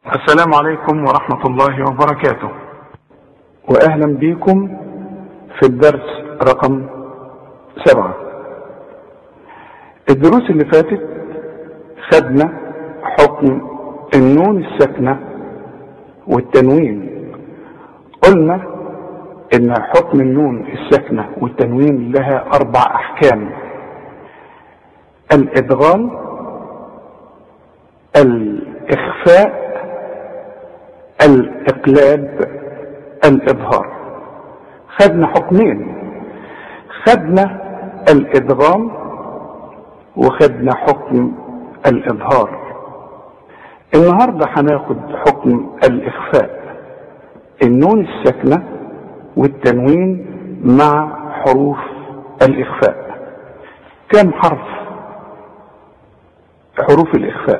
السلام عليكم ورحمة الله وبركاته، وأهلا بكم في الدرس رقم 7. الدروس اللي فاتت خدنا حكم النون الساكنة والتنوين. قلنا إن حكم النون الساكنة والتنوين لها 4 أحكام: الإدغام، الإخفاء، الإقلاب، الإظهار. خدنا حكمين، خدنا الإدغام وخدنا حكم الإظهار. النهاردة هناخد حكم الإخفاء، النون الساكنة والتنوين مع حروف الإخفاء. كم حرف حروف الإخفاء؟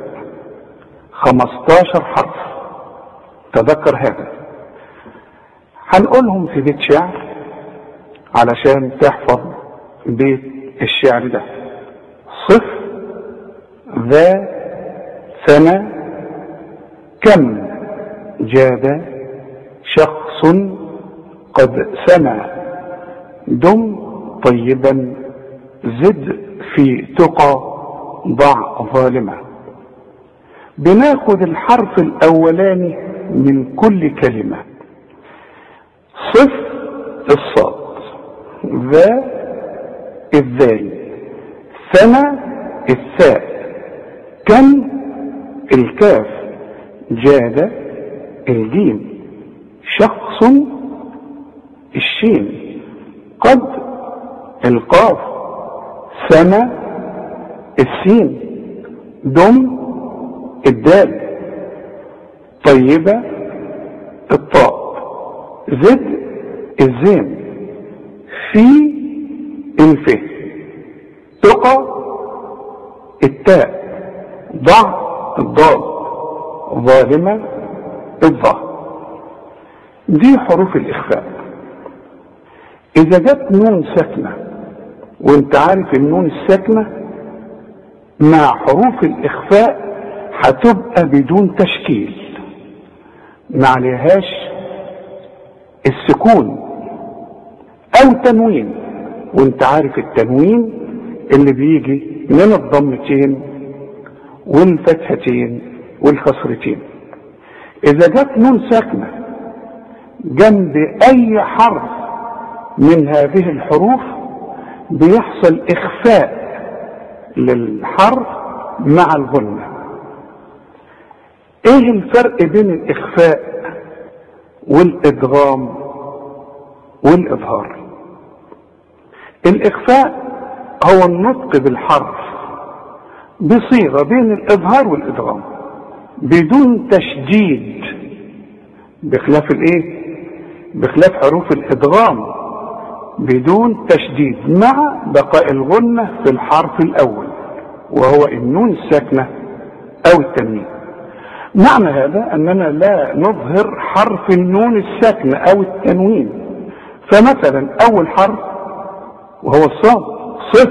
15 حرف، تذكر هذا. هنقولهم في بيت شعر علشان تحفظ بيت الشعر ده: صف، ذا، ثنى، كم، جاد، شخص، قد سمع، دم، طيبا، زد، في تقى، ضع، ظالمة. بناخد الحرف الأولاني من كل كلمة. صف الصاد، ذا الذال، ثنى الثاء، كم الكاف، جاد الجيم، شخص الشين، قد القاف، سنة السين، دم الدال، طيبة الطاء، زد الزين، في الف، تقى التاء، ضع الضاد، ظالمة الظاء. دي حروف الإخفاء. إذا جت نون ساكنة، وانت عارف النون الساكنة مع حروف الإخفاء هتبقى بدون تشكيل، ما عليهاش السكون أو تنوين، وانت عارف التنوين اللي بيجي من الضمتين والفتحتين والكسرتين. إذا جت نون ساكنة جنب أي حرف من هذه الحروف بيحصل إخفاء للحرف مع الغنة. ايه الفرق بين الإخفاء والإدغام والإظهار؟ الإخفاء هو النطق بالحرف بصيغة بين الإظهار والإدغام بدون تشديد، بخلاف الايه؟ بخلاف حروف الإدغام بدون تشديد مع بقاء الغنة في الحرف الأول وهو النون الساكنة أو التنوين. معنى هذا أننا لا نظهر حرف النون الساكنة أو التنوين. فمثلا أول حرف وهو الصاد، صف.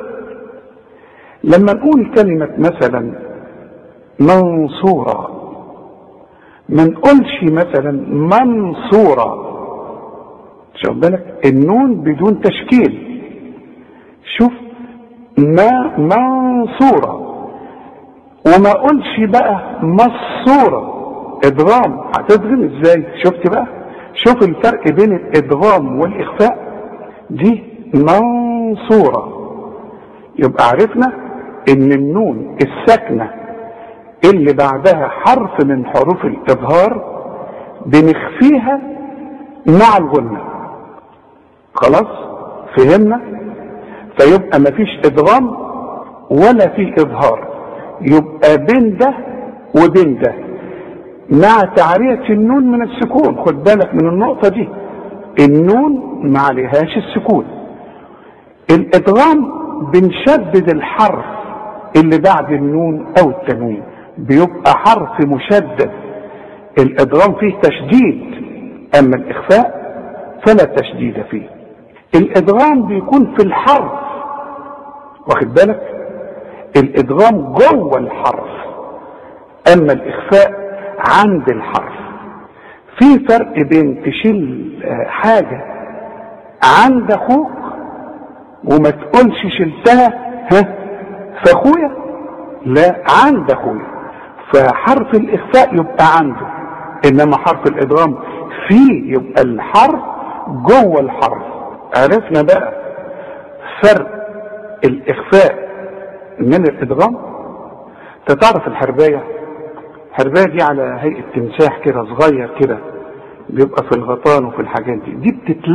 لما نقول كلمة مثلا منصورة ما نقولش مثلا منصورة، شوف بالك النون بدون تشكيل. شوف ما منصورة، وما قلش بقى مصورة ادغام. هتدغم ازاي؟ شفت بقى؟ شوف الفرق بين الادغام والاخفاء. دي منصورة، يبقى عرفنا ان النون الساكنة اللي بعدها حرف من حروف الاظهار بنخفيها مع الغنة. خلاص فهمنا؟ فيبقى مفيش ادغام ولا في اظهار، يبقى بين ده وبين ده مع تعرية النون من السكون. خد بالك من النقطة دي، النون ما عليهاش السكون. الادغام بنشدد الحرف اللي بعد النون او التنوين، بيبقى حرف مشدد. الادغام فيه تشديد، اما الاخفاء فلا تشديد فيه. الادغام بيكون في الحرف، واخد بالك؟ الادغام جوه الحرف، اما الاخفاء عند الحرف. في فرق بين تشيل حاجة عند اخوك وما تقولش شلتها في اخويا، لا، عند اخويا. فحرف الاخفاء يبقى عنده، انما حرف الادغام فيه يبقى الحرف جوه الحرف. عرفنا بقى فرق الاخفاء من الادغام. تعرف الحرباية دي على هيئة تمساح كده صغير كده، بيبقى في الغطان وفي الحاجات دي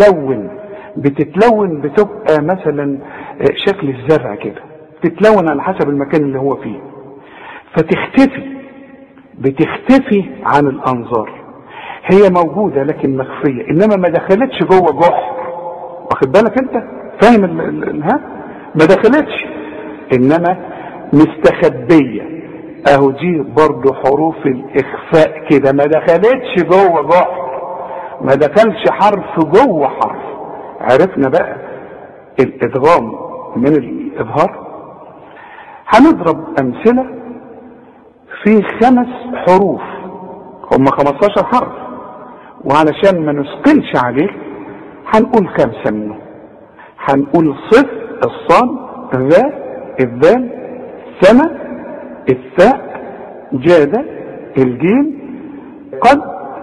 بتتلون بتبقى مثلا شكل الزرع كده، بتتلون على حسب المكان اللي هو فيه، بتختفي عن الانظار. هي موجودة لكن مخفية، انما ما دخلتش جوه جحر. واخد بالك انت؟ فاهم ما دخلتش، انما مستخبية. اهو دي برضو حروف الاخفاء كده، ما دخلتش جوه جحر، ما دخلش حرف جوه حرف. عرفنا بقى الادغام من الاظهار. هنضرب امثلة في 5 حروف، هم 15 حرف، وعلشان ما نثقلش عليه هنقول 5 منهم. هنقول صف، الصاد، ذا، الذال، سما، الثاء، جادة، الجيم، قد،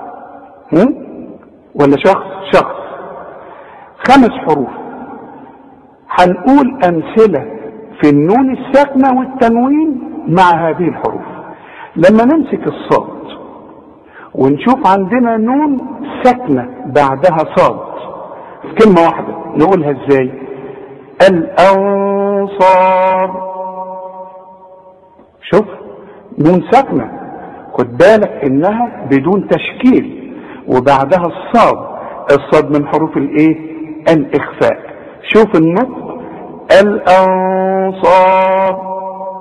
ولا شخص. 5 حروف. هنقول امثلة في النون الساكنة والتنوين مع هذه الحروف. لما نمسك الصاد ونشوف عندنا نون ساكنة بعدها صاد في كلمة واحدة، نقولها ازاي؟ الأنصار. شوف، نون ساكنة، خد بالك انها بدون تشكيل، وبعدها الصاد من حروف الايه؟ الاخفاء. شوف النطق، الأنصار.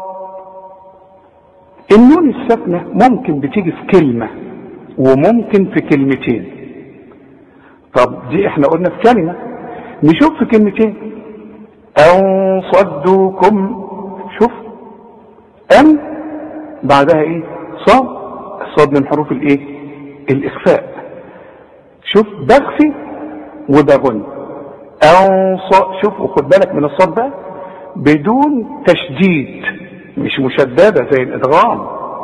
النون الساكنة ممكن بتيجي في كلمة وممكن في كلمتين. طب دي احنا قلنا في كلمة، نشوف في كلمتين. أو صدوكم. شوف، أم بعدها ايه؟ الصاد من حروف الايه؟ الإخفاء. شوف، بخفي وبغن. شوف، وخد بالك من الصاد بقى بدون تشديد، مش مشددة زي الادغام.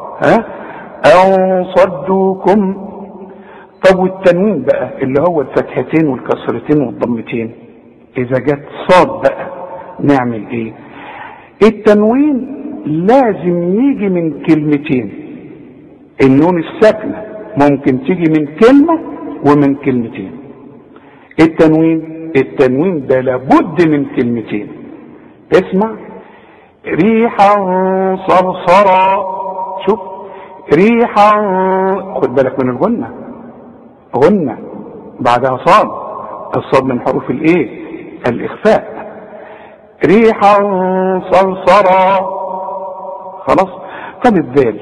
أو صدوكم. طب والتنوين بقى اللي هو الفتحتين والكسرتين والضمتين، اذا جت صاد بقى نعمل ايه؟ التنوين لازم يجي من كلمتين. النون الساكنة ممكن تيجي من كلمة ومن كلمتين. التنوين ده لابد من كلمتين. اسمع، ريحا صرصرا. شوف، ريحا، خد بالك من غنة بعدها الصاد من حروف الايه؟ الاخفاء. ريحا صرصرا. خلاص. طب الذال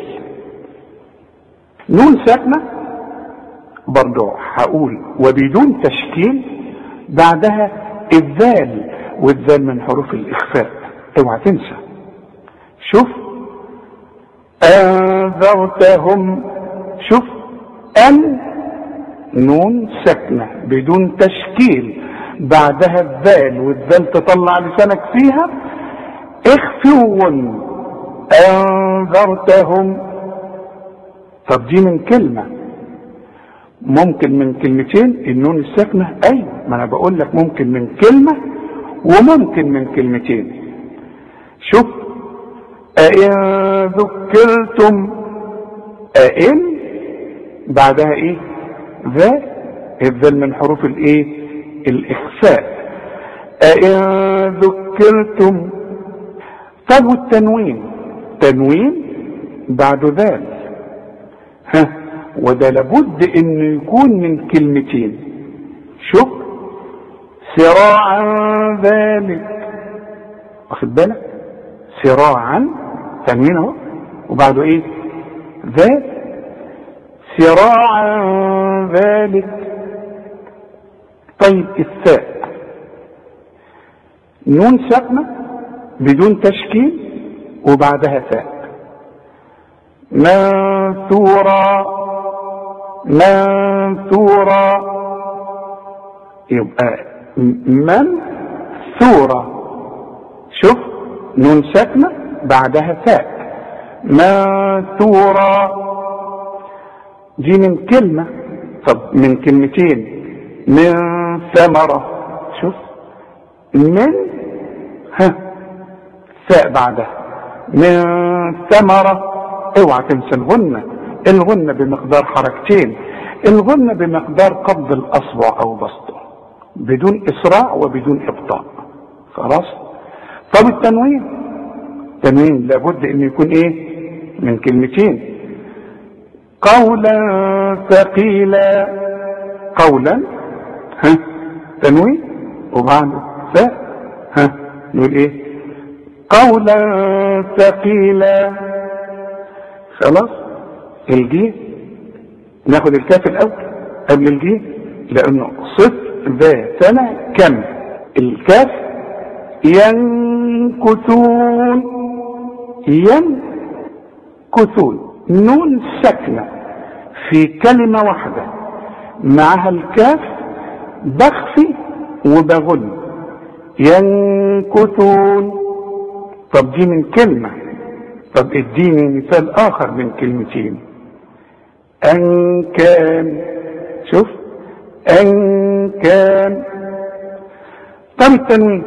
نون ساكنة برضو هقول وبدون تشكيل، بعدها الذال، والذال من حروف الاخفاء، اوعى تنسى. شوف، انذرتهم. شوف، نون ساكنة بدون تشكيل، بعدها الذال، والذال تطلع لسانك فيها، اخفوا. انذرتهم. طب دي من كلمة، ممكن من كلمتين. النون الساكنة ما انا بقول لك ممكن من كلمة وممكن من كلمتين. شوف، أئن ذكرتم. أئن بعدها ايه؟ الذال من حروف الايه؟ الاخفاء. أئن ذكرتم. طب والتنوين بعد ذال، وده لابد انه يكون من كلمتين. شوف، سراعا ذلك. واخد بالك؟ سراعا، تنوين اهو، وبعده ايه؟ ذال. سراعا ذلك. طيب الثاء نون ساكنة بدون تشكيل، وبعدها ثاء. منثورا. منثورا. يبقى منثورا، شوف نون ساكنة بعدها تاء، منثورا. دي من كلمة، طب من كلمتين، من ثمرة، شوف من تاء بعدها، من ثمرة. اوعى تنسى الغنة، الغنة بمقدار حركتين، الغنة بمقدار قبض الأصبع أو بسطه بدون إسراع وبدون إبطاء. خلاص. طب التنوين لابد أن يكون إيه؟ من كلمتين. قولا ثقيلا، قولا تنوين وبعده فاء، نقول إيه؟ قولا ثقيلا. خلاص. الجيم ناخد الكاف الأول قبل الجيم لأنه صفر ذاتنا كم. الكاف ينكثون، ينكثون، نون ساكنة في كلمة واحدة معها الكاف بخفي وبغن، ينكثون. طب دي من كلمة، طب اديني مثال آخر من كلمتين. أن كان، شوف أن كان. طب التنوين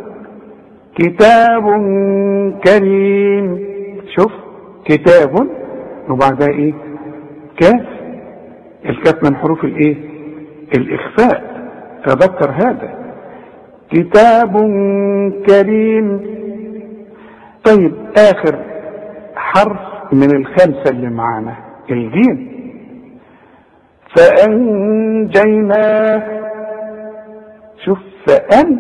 كتاب كريم، شوف كتاب وبعدها ايه؟ كاف. الكاف من حروف الايه؟ الإخفاء، تذكر هذا. كتاب كريم. طيب آخر حرف من الخمسة اللي معانا الجيم. فأنجيناه، شوف فأن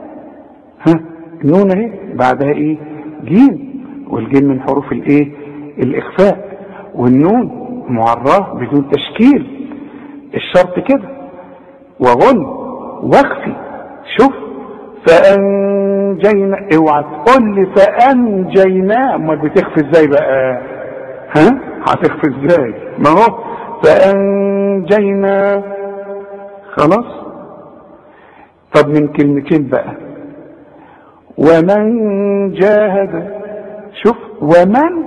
نون اهي بعدها ايه؟ جيم، والجيم من حروف الايه؟ الإخفاء، والنون معراه بدون تشكيل، الشرط كده، وغن واخفي. شوف فأنجينا، اوعى تقول لي فأنجينا، امال بتخفي ازاي بقى؟ هتخفي ازاي؟ ما هو فأنجينا. خلاص. طب من كلمتين بقى، ومن جاهد، شوف ومن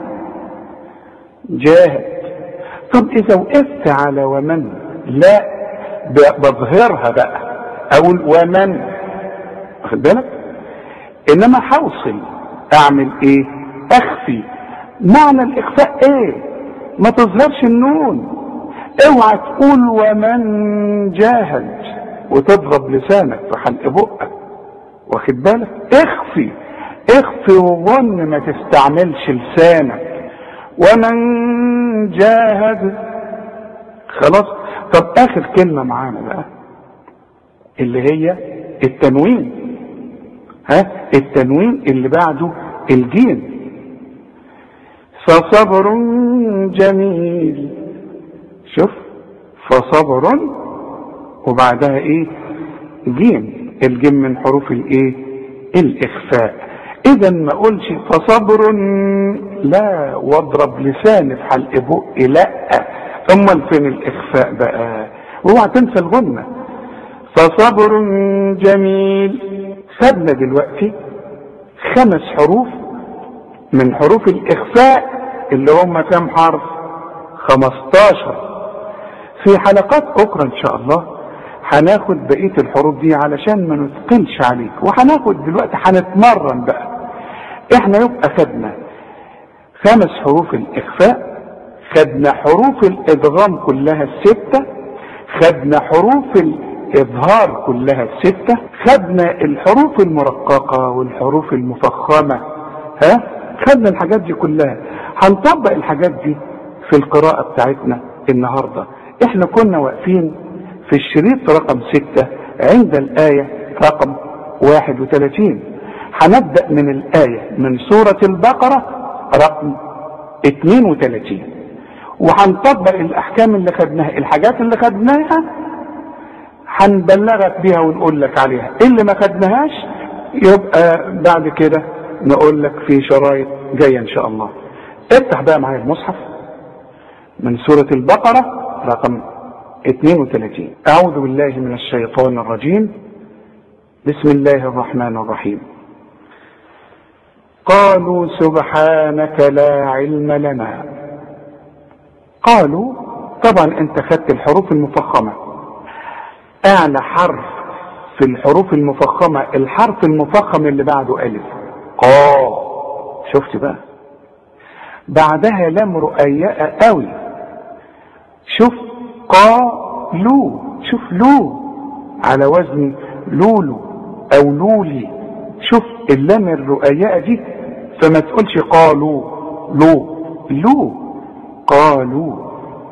جاهد. طب اذا وقفت على ومن لا بظهرها بقى، اقول ومن، واخد بالك؟ انما حوصل اعمل ايه؟ اخفي. معنى الاخفاء ايه؟ ما تظهرش النون. اوعى تقول ومن جاهد وتضرب لسانك في حلق بقك، واخد بالك؟ اخفي وظن، ما تستعملش لسانك. ومن جاهد. خلاص. طب اخر كلمة معانا بقى اللي هي التنوين، التنوين اللي بعده الجيم. فصبر جميل، شوف فصبر وبعدها ايه؟ جيم، الجيم من حروف الايه؟ الاخفاء. اذا ما اقولش فصبر لا واضرب لساني في حلق بقي، لا. امال فين الاخفاء بقى؟ اوعى تنسى الغنة. فصبر جميل. خدنا دلوقتي 5 حروف من حروف الاخفاء اللي هم كام حرف؟ 15. في حلقات اخرى ان شاء الله هناخد بقية الحروف دي علشان ما نثقلش عليك، وهناخد دلوقتي هنتمرن بقى. احنا يبقى خدنا 5 حروف الاخفاء، خدنا حروف الادغام كلها 6، خدنا حروف الاظهار كلها 6، خدنا الحروف المرققة والحروف المفخمة، خدنا الحاجات دي كلها. هنطبق الحاجات دي في القراءة بتاعتنا النهاردة. احنا كنا واقفين في الشريط رقم 6 عند الآية رقم 31. هنبدأ من الآية من سورة البقرة رقم 32، وهنطبق الأحكام اللي خدناها، الحاجات اللي خدناها هنبلغك بيها ونقول لك عليها، اللي ما خدناهاش يبقى بعد كده نقول لك في شرايط جاية إن شاء الله. افتح بقى معايا المصحف من سورة البقرة رقم 32. أعوذ بالله من الشيطان الرجيم. بسم الله الرحمن الرحيم. قالوا سبحانك لا علم لنا. قالوا، طبعا انت خدت الحروف المفخمة، اعلى حرف في الحروف المفخمة الحرف المفخم اللي بعده ألف. قا، شفت بقى؟ بعدها لام رقيقة قوي. شوف قالوا، شوف لو على وزن لولو او لولي. شوف اللام الرقيقة دي، فما تقولش قالوا لو قالوا.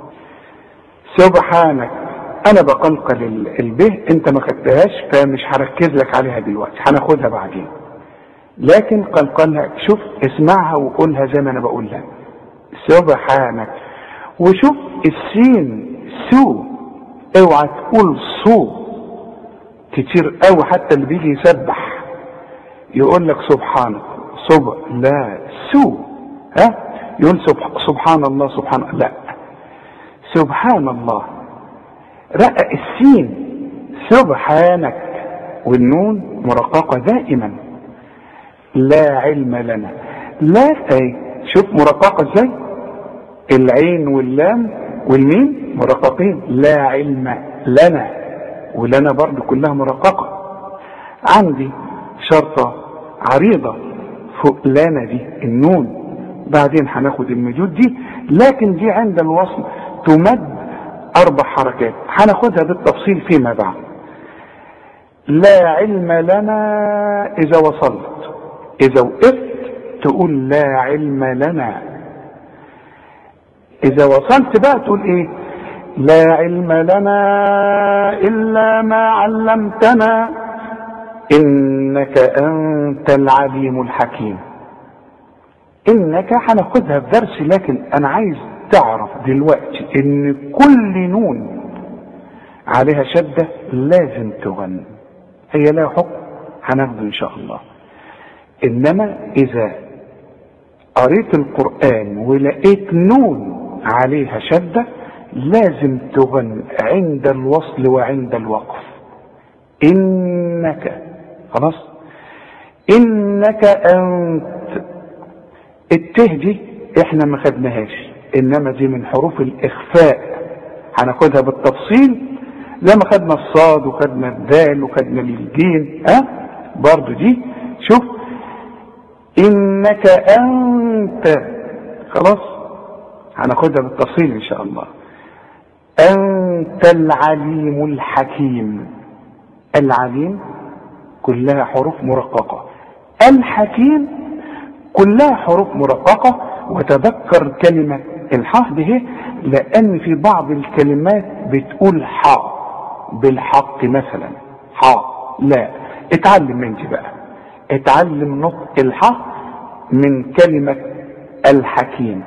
سبحانك، انا بقلقل البه، انت ما خدتهاش فمش هركز لك عليها دلوقتي، هناخدها بعدين، لكن قلقلها. شوف اسمعها وقولها زي ما انا بقولها. سبحانك. وشوف السين سو، اوعى تقول صو كتير قوي، حتى اللي بيجي يسبح يقول لك سبحانك لا سو، يقول سبحان الله سبحان الله، لا سبحان الله. رقق السين سبحانك، والنون مرققة دائما. لا علم لنا، لا اي شوف مرققة ازاي، العين واللام والميم مرققين. لا علم لنا، ولنا برضو كلها مرققة. عندي شرطة عريضة فوق لنا دي النون، بعدين هناخد المدود دي، لكن دي عند الوصل تمد 4 حركات، هناخدها بالتفصيل فيما بعد. لا علم لنا اذا وصلت، اذا وقفت تقول لا علم لنا. اذا وصلت بقى تقول ايه؟ لا علم لنا الا ما علمتنا انك انت العليم الحكيم. انك هناخدها في درس، لكن انا عايز تعرف دلوقتي ان كل نون عليها شدة لازم تغن، هي لها حكم هناخده ان شاء الله. انما اذا قريت القرآن ولقيت نون عليها شدة لازم تغن عند الوصل وعند الوقف. انك، خلاص، انك انت. الته دي احنا ما خدناهاش، انما دي من حروف الاخفاء، هناخدها بالتفصيل لما خدنا الصاد وخدنا الدال وخدنا الجيم. برضو دي شوف انك انت، خلاص هناخدها بالتفصيل ان شاء الله. انت العليم الحكيم. العليم كلها حروف مرققة، الحكيم كلها حروف مرققة. وتذكر كلمة الحاء دي، لان في بعض الكلمات بتقول حاء بالحق مثلا حاء، لا، اتعلم من دي بقى، اتعلم نطق الحاء من كلمة الحكيم.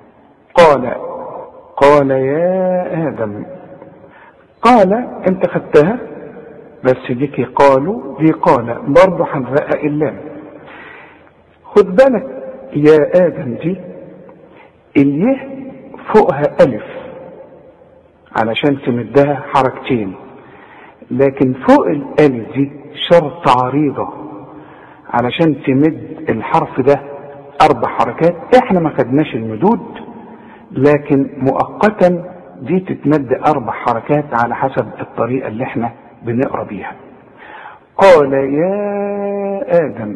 قال يا آدم. قال انت خدتها، بس ديكي قالوا دي قال، برضو هنرقق اللام. خد بالك يا آدم دي اليه فوقها ألف علشان تمدها حركتين، لكن فوق الألف دي شرط عريضة علشان تمد الحرف ده 4 حركات. احنا ما خدناش المدود، لكن مؤقتا دي تتمد 4 حركات على حسب الطريقة اللي احنا بنقرأ بيها. قال يا آدم،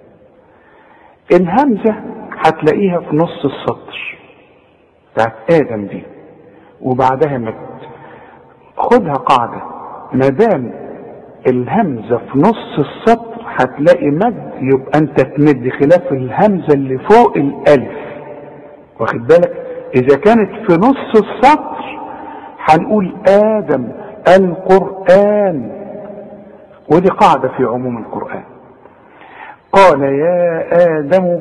الهمزة هتلاقيها في نص السطر بتاعت آدم دي وبعدها مد. خدها قاعدة، ما دام الهمزة في نص السطر هتلاقي مد، يبقى انت تمد خلاف الهمزة اللي فوق الألف، واخد بالك؟ إذا كانت في نص السطر هنقول آدم القرآن، ودي قاعدة في عموم القرآن. قال يا آدم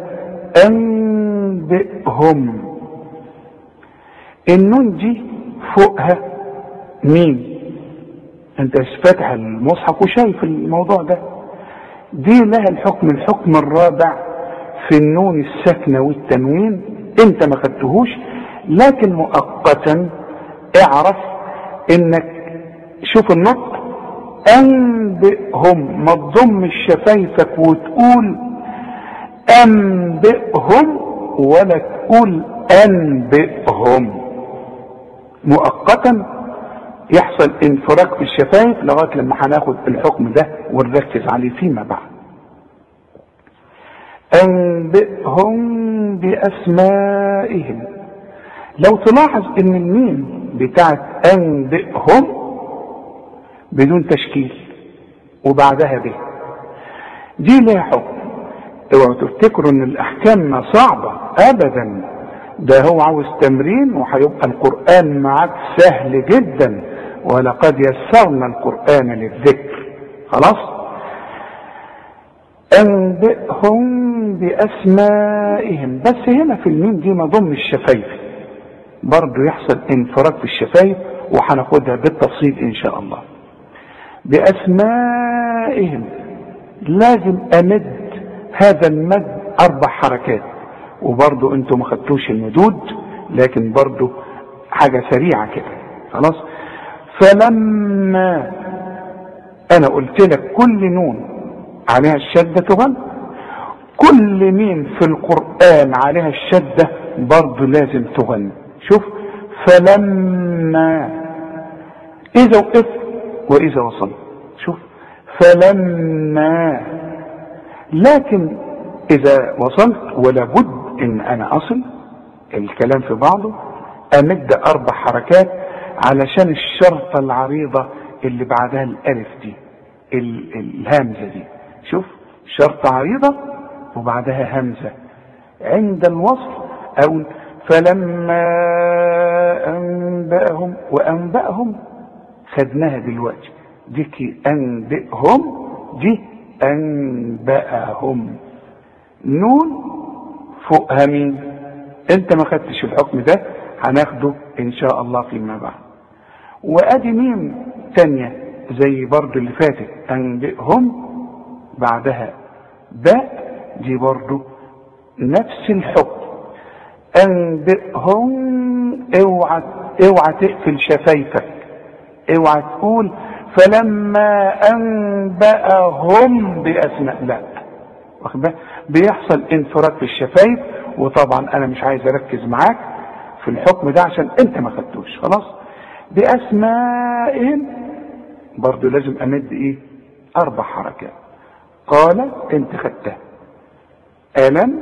أنبئهم. النون دي فوقها مين؟ انت فاتح المصحف وشايف الموضوع ده. دي لها الحكم الرابع في النون الساكنة والتنوين، انت ما خدتهوش، لكن مؤقتا اعرف انك شوف النطق انبئهم، ما تضمش شفايفك وتقول انبئهم ولا تقول انبئهم. مؤقتا يحصل انفراج في الشفايف لغايه لما هناخد الحكم ده ونركز عليه فيما بعد. انبئهم باسمائهم. لو تلاحظ ان الميم بتاعت انبئهم بدون تشكيل وبعدها به، دي ليها حكم. اوعوا تفتكروا ان الاحكام صعبه ابدا، ده هو عاوز تمرين وهيبقى القرآن معاك سهل جدا، ولقد يسرنا القرآن للذكر. خلاص. انبئهم باسمائهم، بس هنا في الميم دي ما ضم الشفايف، برضو يحصل انفراج في الشفايف وهناخدها بالتفصيل ان شاء الله. باسمائهم لازم امد هذا المد 4 حركات، وبرضو انتوا ما خدتوش المدود لكن برضو حاجة سريعة كده. خلاص. فلما انا قلت لك كل نون عليها الشدة تغن، كل ميم في القرآن عليها الشدة برضو لازم تغن. شوف فلما اذا وقفت واذا وصلت، شوف فلما، لكن اذا وصلت ولا بد ان انا اصل الكلام في بعضه امد 4 حركات علشان الشرطة العريضة اللي بعدها الالف دي، الهمزة دي. شوف شرطة عريضة وبعدها همزة عند الوصل، او فلما انبأهم، وانبأهم خدناها دلوقتي، دي انبئهم، دي انبأهم. نون فوقها مين؟ انت ما خدتش الحكم ده، هناخده ان شاء الله فيما بعد. وادي ميم تانية زي برضو اللي فاتت، انبئهم بعدها باء، دي برضو نفس الحكم. انبئهم، اوعى تقفل شفايفك، اوعى تقول فلما انبأهم باسماء، لا، واخد بالك؟ بيحصل انفراج في الشفايف، وطبعا انا مش عايز اركز معاك في الحكم ده عشان انت ما خدتوش. خلاص. باسمائهم برضو لازم امد 4 حركات. قال انت خدتها. الم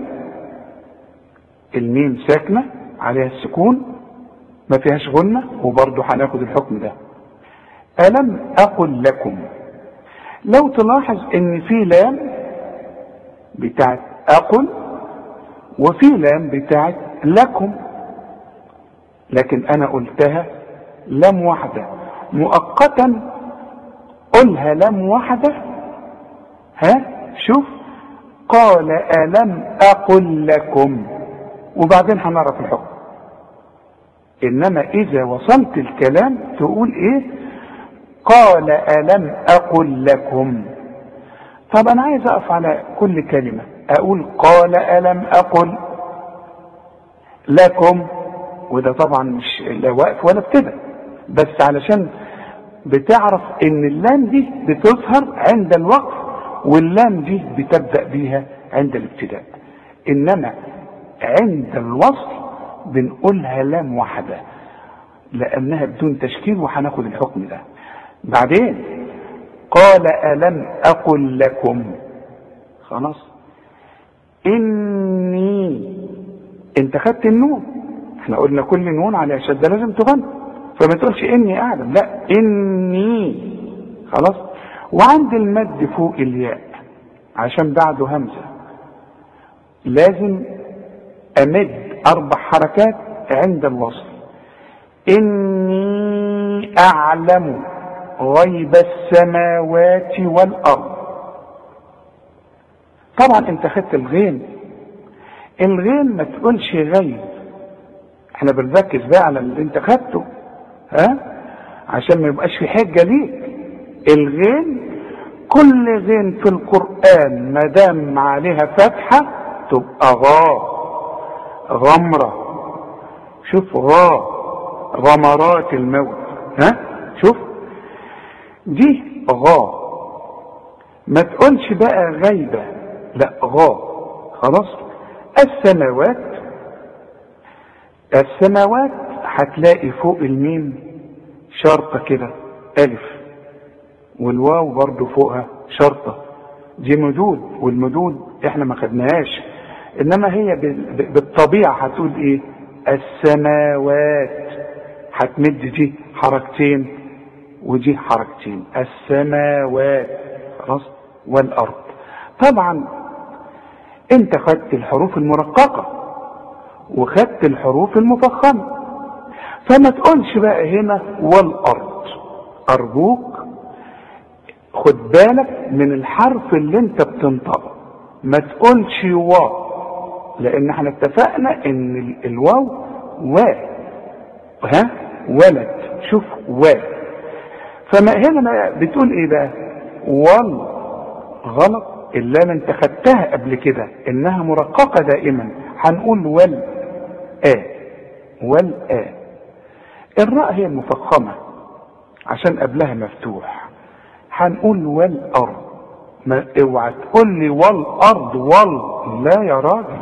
الميم ساكنه عليها السكون ما فيهاش غنه، وبرضو هناخد الحكم ده. الم اقل لكم، لو تلاحظ ان في لام بتاعت اقل وفي لام بتاعت لكم، لكن انا قلتها لام واحدة مؤقتا، قلها لام واحدة. ها شوف قال ألم أقل لكم، وبعدين هنعرف الحكم. انما اذا وصلت الكلام تقول ايه؟ قال ألم أقل لكم. طب انا عايز اقف على كل كلمة اقول قال ألم أقل لكم، وده طبعا مش لا واقف ولا ابتدى، بس علشان بتعرف ان اللام دي بتظهر عند الوقف واللام دي بتبدأ بيها عند الابتداء، انما عند الوصل بنقولها لام واحدة لانها بدون تشكيل، وهناخد الحكم ده بعدين. قال ألم أقل لكم. خلاص. إني، انت خدت النون، احنا قلنا كل نون على شدة لازم تغنى، فما تقولش إني أعلم، لا إني. خلاص. وعند المد فوق الياء عشان بعده همزة لازم أمد 4 حركات عند الوصل. إني أعلم غيب السماوات والأرض. طبعا انت خدت الغين، الغين ما تقولش غيب، احنا بنركز بقى على اللي انت خدته، ها، عشان ما يبقاش في حجة ليك. الغين كل غين في القرآن ما دام عليها فتحة تبقى غا، غمرة. شوف غا غمرات الموت. ها شوف دي غا، ما تقولش بقى غيبة، لا غا. خلاص. السماوات هتلاقي فوق الميم شرطة كده ألف، والواو برضو فوقها شرطة. دي مدود، والمدود احنا ما خدناهاش، انما هي بالطبيعة هتقول ايه؟ السماوات. هتمد دي حركتين ودي حركتين، السماوات. خلاص. والأرض. طبعا انت خدت الحروف المرققة وخدت الحروف المفخمة، فما تقولش بقى هنا والأرض. أرجوك خد بالك من الحرف اللي انت بتنطقه، ما تقولش واو، لان احنا اتفقنا ان الواو ها ولد. شوف فما هنا بتقول ايه بقى؟ غلط. اللام انت خدتها قبل كده انها مرققة دائما، هنقول الراء هي المفخمة عشان قبلها مفتوح، هنقول والأرض. ما اوعى تقول لي والأرض لا يا راجل،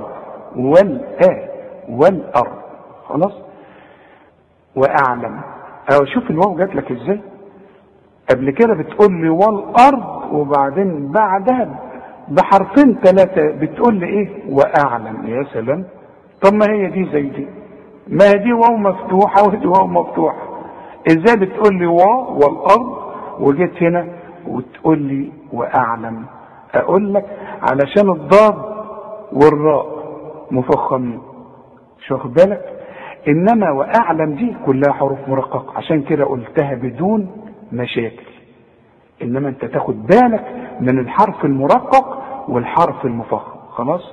والأرض. خلاص. وأعلم. شوف الواو جات لك ازاي. قبل كده بتقول لي والأرض، وبعدين بعدها بحرفين ثلاثة بتقول لي ايه؟ وأعلم. يا سلام. طب ما هي دي زي دي، ما هي دي واو مفتوحة ودي واو مفتوحة، ازاي بتقول لي والأرض وجيت هنا وتقول لي وأعلم؟ أقول لك علشان الضاد والراء مفخمين، مش واخد بالك؟ إنما وأعلم دي كلها حروف مرققة، عشان كده قلتها بدون مشاكل. إنما أنت تاخد بالك من الحرف المرقق والحرف المفخم. خلاص.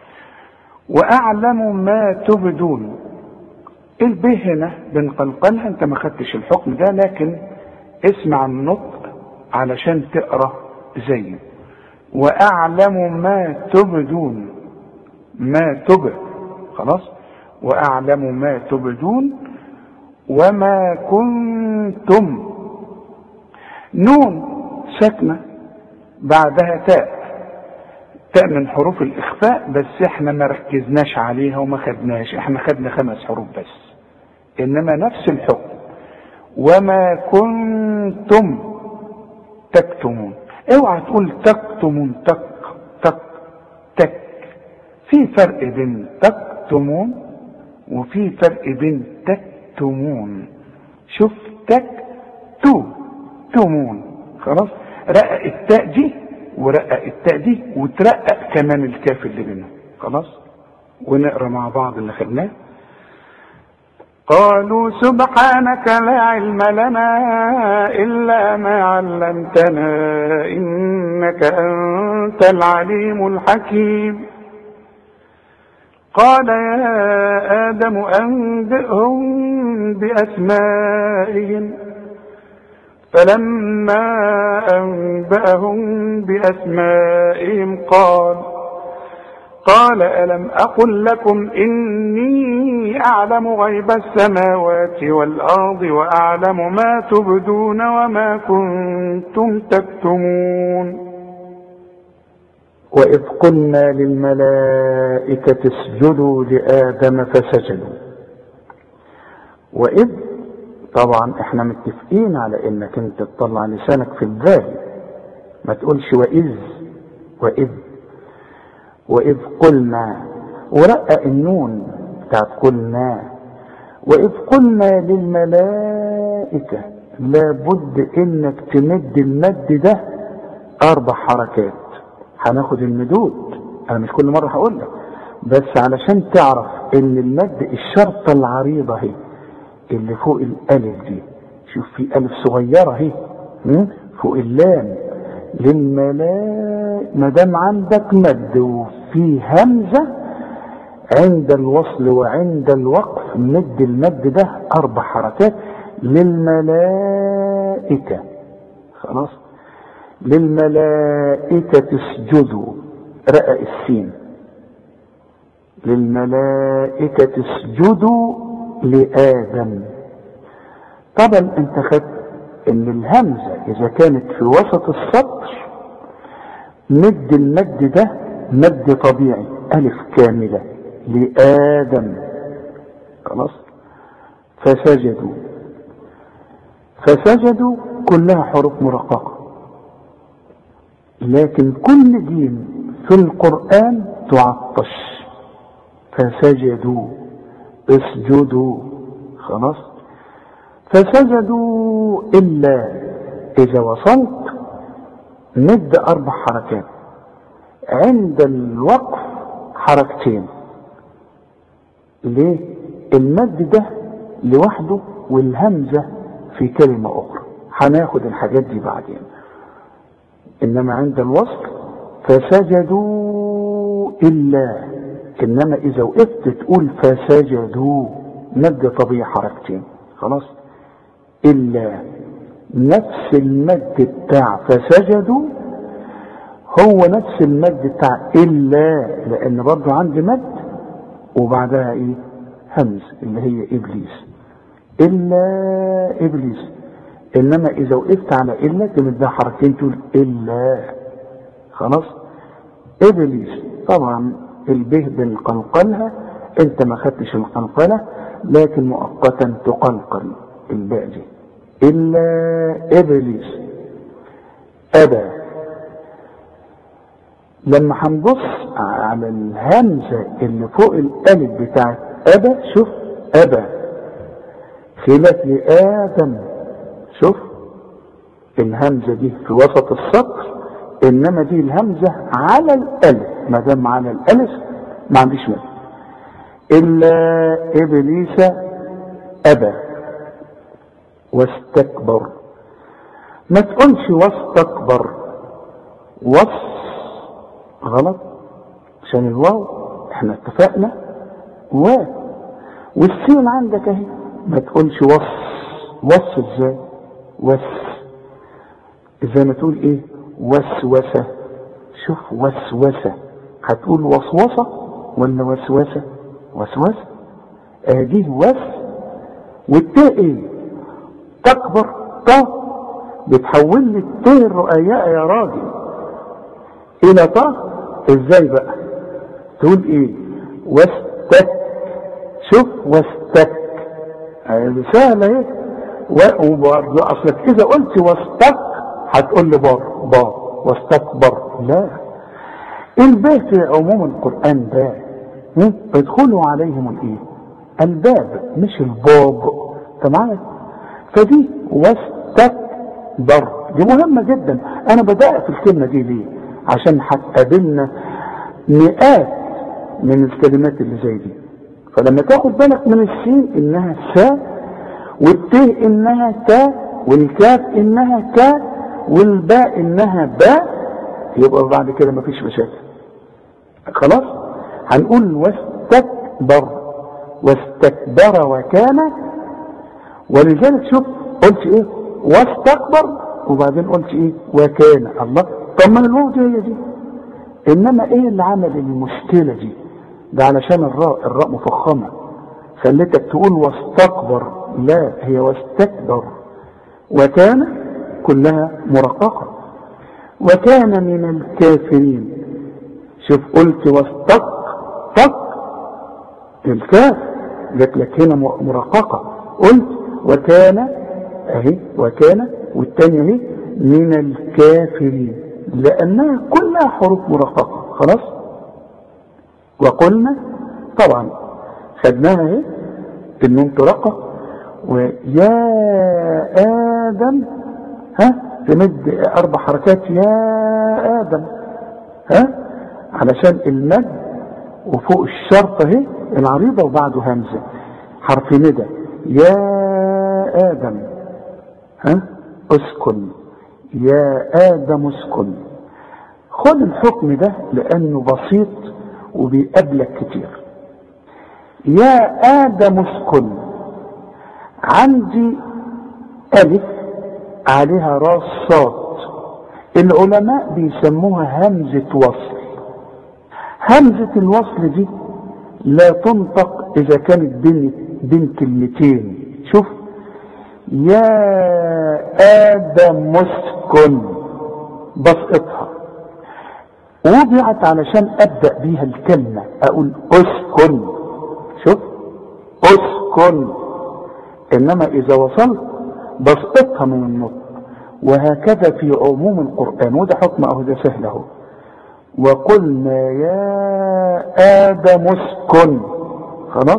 وأعلم ما تبدون. الب هنا بنقلقلها، أنت ما خدتش الحكم ده، لكن اسمع النطق علشان تقرأ زيه. وأعلم ما تبدون. ما تبد. خلاص. وأعلم ما تبدون وما كنتم. نون ساكنة بعدها تاء من حروف الإخفاء، بس احنا ما ركزناش عليها وما خدناش، احنا خدنا 5 حروف بس، إنما نفس الحكم. وما كنتم تكتمون. اوعى تقول تكتمون تك. في فرق بين تكتمون وفي فرق بين تكتمون. شوف تمون. خلاص. رقق التاء دي ورقق التاء دي، وترقق كمان الكاف اللي بينهم. خلاص. ونقرا مع بعض اللي خدناه. قالوا سبحانك لا علم لنا إلا ما علمتنا إنك أنت العليم الحكيم. قال يا آدم أنبئهم بأسمائهم. فلما أنبأهم بأسمائهم قال ألم أقل لكم إني أعلم غيب السماوات والأرض وأعلم ما تبدون وما كنتم تكتمون. وإذ قلنا للملائكة اسجدوا لآدم فسجدوا. وإذ طبعا احنا متفقين على انك انت تطلع لسانك في الذال، ما تقولش وإذ قلنا، ورقق النون بتاعت قلنا. وإذ قلنا للملائكة، لابد انك تمد المد ده 4 حركات. هناخد المدود، انا مش كل مرة هقول لك، بس علشان تعرف ان المد الشرطة العريضة هي اللي فوق الالف دي. شوف في الف صغيرة اهي فوق اللام. ما دام عندك مد وفي همزة عند الوصل وعند الوقف، مد المد ده 4 حركات. للملائكة. خلاص. للملائكة اسجدوا، رقق السين. للملائكة اسجدوا لآدم. طبعا انت خدت ان الهمزة اذا كانت في وسط السطر مد المد ده مد طبيعي الف كاملة لآدم، خلاص. فسجدوا كلها حروف مرققة، لكن كل جيم في القرآن تعطش. فسجدوا، اسجدوا، خلاص. فسجدوا إلا إذا وصلت مد 4 حركات، عند الوقف حركتين. ليه؟ المد ده لوحده والهمزة في كلمة أخرى، هناخد الحاجات دي بعدين. إنما عند الوصل فسجدوا إلا، إنما إذا وقفت تقول فسجدوا مد طبيعي حركتين، خلاص. إلا نفس المد بتاع فسجدوا هو نفس المد بتاع إلا، لأن برضو عندي مد وبعدها إيه؟ همز اللي هي إبليس، إلا إبليس. إنما إذا وقفت على إلا تمدها حركتين تقول إلا، خلاص. إبليس طبعا البه بنقلقلها، أنت ما خدتش القلقلة، لكن مؤقتا تقلقل الباء دي. إلا إبليس أبى. لما هنبص على الهمزة اللي فوق الألف بتاعت أبى، شوف أبى خلاف لآدم، شوف الهمزة دي في وسط السطر، إنما دي الهمزة على الألف. ما دام على الألف ما عنديش مانع. إلا إبليس أبى واستكبر. ما تقولش واستكبر، غلط، عشان الواو احنا اتفقنا والسين عندك اهي. ما تقولش ازاي؟ زي ما تقول ايه؟ وسوسة. شوف وسوسة، هتقول وسوسة ولا وسوسة؟ وسوسة دي والتاء ايه؟ تكبر، بتحول لي التاء الرؤياء يا راجل الى ازاي بقى؟ تقول ايه؟ شوف سهلة ايه؟ وبرضه اصلك اذا قلت هتقول لي واستكبر. لا، الباء في عموم القرآن ده ادخلوا عليهم الايه؟ الباب مش الباب، تمام؟ فدي واستكبر دي مهمة جدا. انا بدأت الكلمة دي ليه؟ عشان هتقابلنا مئات من الكلمات اللي زي دي. فلما تاخد بالك من السين انها سا، والتاء انها تا، والكاف انها كا، والباء انها باء، يبقى بعد كده مفيش مشاكل، خلاص. هنقول واستكبر وكان. ولذلك شوف قلت ايه؟ واستكبر وبعدين قلت ايه؟ وكان. الله، طب ما الواو دي هي دي. انما ايه اللي عمل المشكله دي؟ ده علشان الراء مفخمه خلتك تقول واستكبر. لا، هي واستكبر. وكان كلها مرققه. وكان من الكافرين. شوف قلت الكاف جات لك هنا مرققه. قلت وكان اهي، وكان، والثانيه اهي من الكافرين، لانها كلها حروف مرققه، خلاص. وقلنا طبعا خدناها اهي النون ترقق. ويا ادم تمد 4 حركات يا ادم علشان المد، وفوق الشرط اهي العريضه وبعده همزه حرف ندى. يا ادم اسكن، يا ادم اسكن. خد الحكم ده لانه بسيط وبيقابلك كتير. يا ادم اسكن، عندي الف عليها راس صاد، العلماء بيسموها همزة وصل. همزة الوصل دي لا تنطق اذا كانت بين كلمتين. شوف يا آدم اسكن، بسقطها وضعت علشان أبدأ بيها الكلمة، أقول أسكن، شوف أسكن، إنما إذا وصلت بسقطها من النطق. وهكذا في عموم القرآن، وده حكم أهو، ده سهل أهو. وقلنا يا آدم اسكن، خلاص.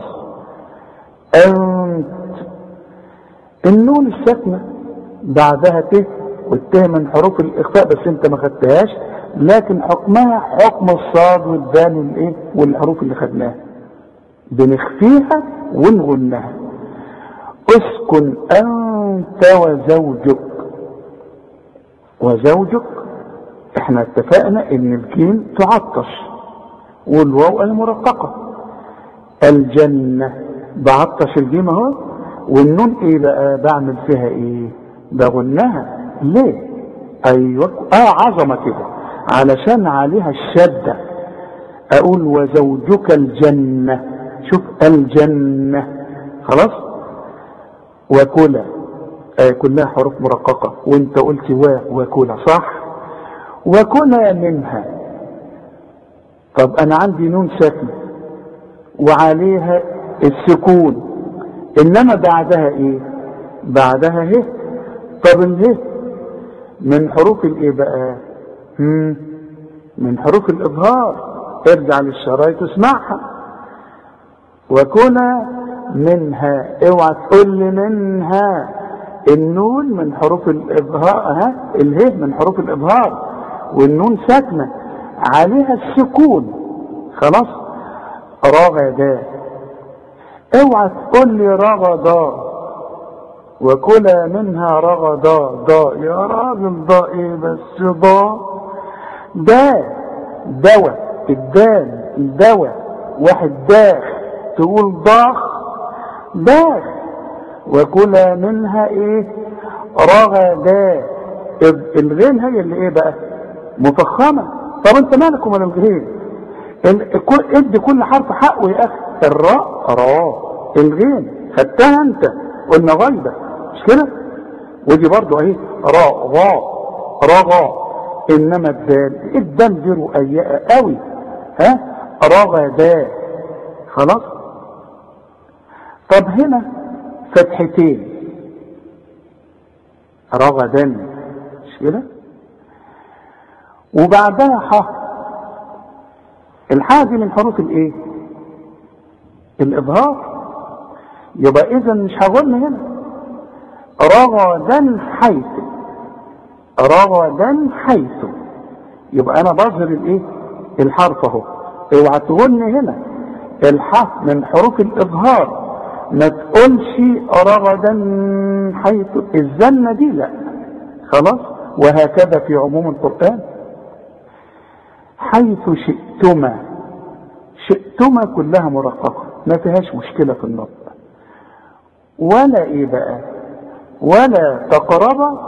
أنت، النون الساكنة بعدها ت، والت من حروف الإخفاء بس أنت ما خدتهاش، لكن حكمها حكم الصاد والدال والإيه والحروف اللي خدناها، بنخفيها ونغنها. اسكن أنت وزوجك، وزوجك احنا اتفقنا ان الجيم تعطش والواو المرققة. الجنة بعطش الجيم اهو، والنون ايه بقى بعمل فيها ايه؟ بغنها. ليه؟ ايوه عظمة كده، علشان عليها الشدة. اقول وزوجك الجنة، شوف الجنة، خلاص. وكلا كلها حروف مرققة، وانت قلت وكلا صح. وكلا منها، طب انا عندي نون ساكنة وعليها السكون، انما بعدها ايه؟ بعدها ه. طب اله من حروف الايه بقى؟ من حروف الاظهار، ارجع للشرايط اسمعها. وكلا منها، اوعى تقول لي منها، النون من حروف الاظهار، اله من حروف الاظهار، والنون ساكنه عليها السكون، خلاص. رغدا، اوعى تقول لي رغدا. وكلا منها رغدا، ضاء يا راجل، ضاء ايه بس، ضاء دواء، الدال الدواء، واحد داخ تقول ضاخ داخ. وكلا منها ايه؟ رغدا. الغين هي اللي ايه بقى؟ مفخمه. طب انت مالك ومال الغين؟ ادي كل حرف حقه يا اخي. الراء راء، الغين خدتها انت، قلنا غيبه مش كده؟ ودي برضو اهي راء غاء رغا. انما الدال دي رؤيئه قوي، رغدا، خلاص. طب هنا فتحتين، رغدا مش كده؟ وبعدها ح. الحاء دي من حروف الايه؟ الاظهار. يبقى اذا مش هقول هنا رغدا حيث، رغدا حيث، يبقى انا بظهر الايه؟ الحرف اهو. اوعى تغني هنا، الحاء من حروف الاظهار، ما تقولش رغدا حيث، الزنة دي لا، خلاص. وهكذا في عموم القرآن. حيث شئتما، شئتما كلها مرققة ما فيهاش مشكلة في النطق. ولا ايه بقى؟ ولا تقرب،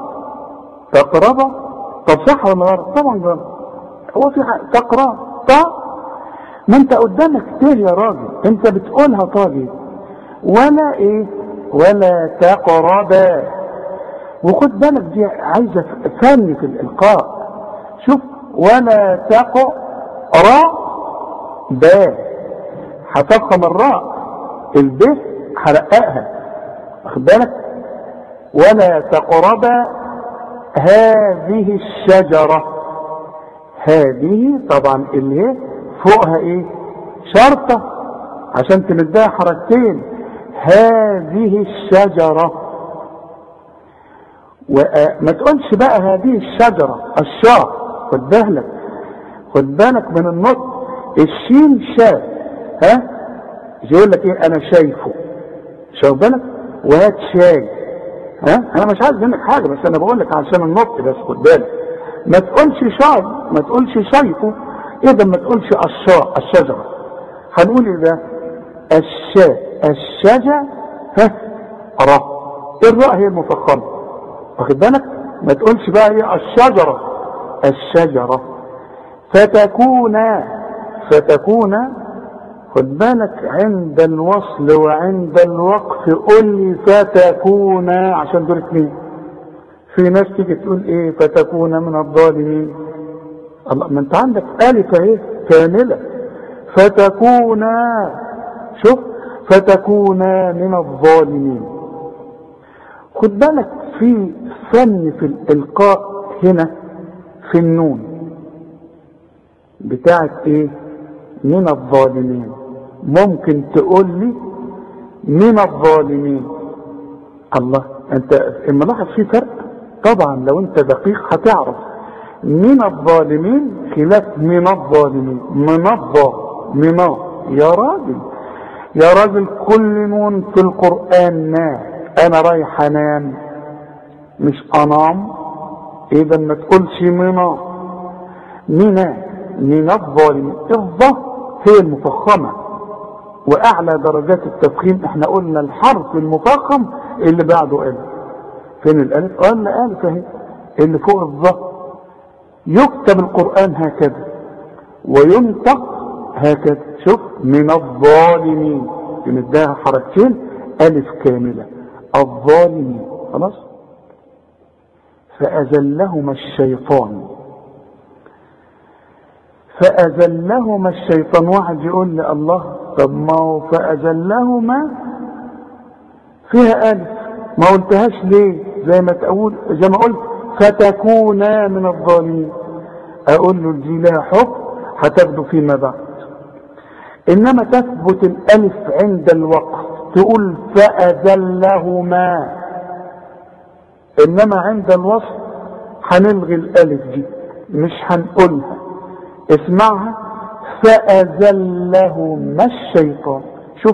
طب صح ولا غلط؟ طبعا غلط. هو في تقرا ما انت قدامك كتير يا راجل، انت بتقولها طاجي. ولا ايه؟ ولا تقربا. وخد بالك دي عايزه فن في الالقاء. شوف، ولا تقربا، هتفخم الراء، الب هرققها، واخد بالك؟ ولا تقربا هذه الشجره. هذه طبعا اللي هي فوقها ايه؟ شرطه عشان تمدها حركتين. هذه الشجرة. وما تقولش بقى هذه الشجرة، الشاء، خد بالك من النطق. الشين شاء، يقول لك ايه؟ انا شايفه، شايف بالك؟ وهات شاي، انا مش عايز منك حاجة، بس انا بقول لك عشان النطق بس، خد بالك. ما تقولش شاي، ما تقولش شايفه، اذا ما تقولش الشاء، الشجرة. هنقول ايه ده؟ الشاء، الشجرة، الراء هي المفخمة، واخد بالك؟ ما تقولش بقى ايه الشجرة، الشجرة. فتكون خد بالك عند الوصل وعند الوقف قل لي فتكون، عشان دول اتنين. في ناس تيجي تقول ايه فتكون من الظالمين، الله ما انت عندك الف اهي كامله، فتكون، شوف فتكون من الظالمين. خد بالك في فن في الالقاء هنا في النون بتاعت ايه من الظالمين. ممكن تقول لي من الظالمين، الله انت ملاحظ في فرق طبعا، لو انت دقيق هتعرف من الظالمين خلاف من الظالمين. من يا راجل يا راجل، كل نون في القرآن انا رايح انام مش انام، اذا ما تقولش من الظالمين. الظه هي المفخمة واعلى درجات التفخيم. احنا قلنا الحرف المفخم اللي بعده الف. فين الالف؟ قلنا الف اهي اللي فوق الظه. يكتب القرآن هكذا وينطق هكذا. شوف من الظالمين بنديها حركتين الف كاملة الظالمين. خلاص. فأزلهما الشيطان. واحد يقول لي الله، طب ما هو فأزلهما فيها ألف ما قلتهاش ليه؟ زي ما قلت فتكونا من الظالمين. أقول له دي لها حكم هتاخده فيما بعد. إنما تثبت الألف عند الوقف تقول فأزلهما، إنما عند الوصف هنلغي الألف دي مش هنقولها. اسمعها فأزلهما الشيطان. شوف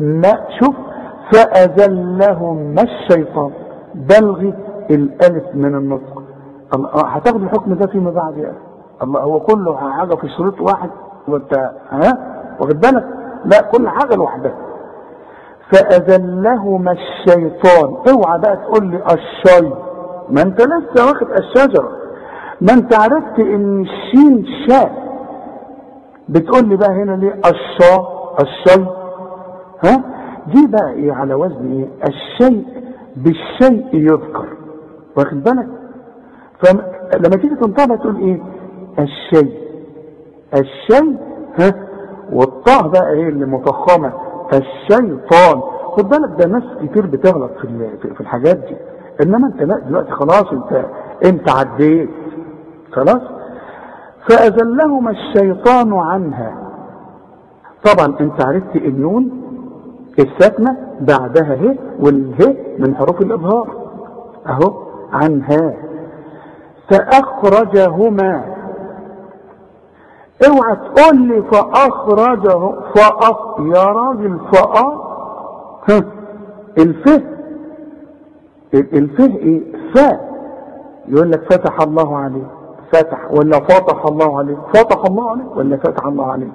فأزلهما الشيطان، بلغي الألف من النطق. هتاخد الحكم ده فيما بعد يا الله. هو كله حاجة في شريط واحد وانت واخد بالك؟ لا، كل حاجة لوحدها. فأزلهما الشيطان. اوعى بقى تقول لي الشي، ما انت لسه واخد الشجرة، ما انت عرفت ان الشين شاء. بتقول لي بقى هنا ليه الشي؟ دي بقى ايه على وزن ايه؟ الشيء بالشيء يذكر، واخد بالك؟ فلما تيجي تنطقها تقول ايه؟ الشيء والطاء بقى ايه اللي مفخمه الشيطان. خد بالك ده ناس كتير بتغلط في الحاجات دي. انما انت لا، دلوقتي خلاص انت عديت خلاص. فأزلهما الشيطان عنها. طبعا انت عرفت النون الساكنه بعدها هي، والهي من حروف الإظهار اهو عنها. فأخرجهما. اوعى تقول لي فأخرجه يا راجل الفه ايه؟ يقول لك فتح الله عليه، فتح ولا فتح الله عليه؟ فتح الله عليه ولا فتح الله عليه؟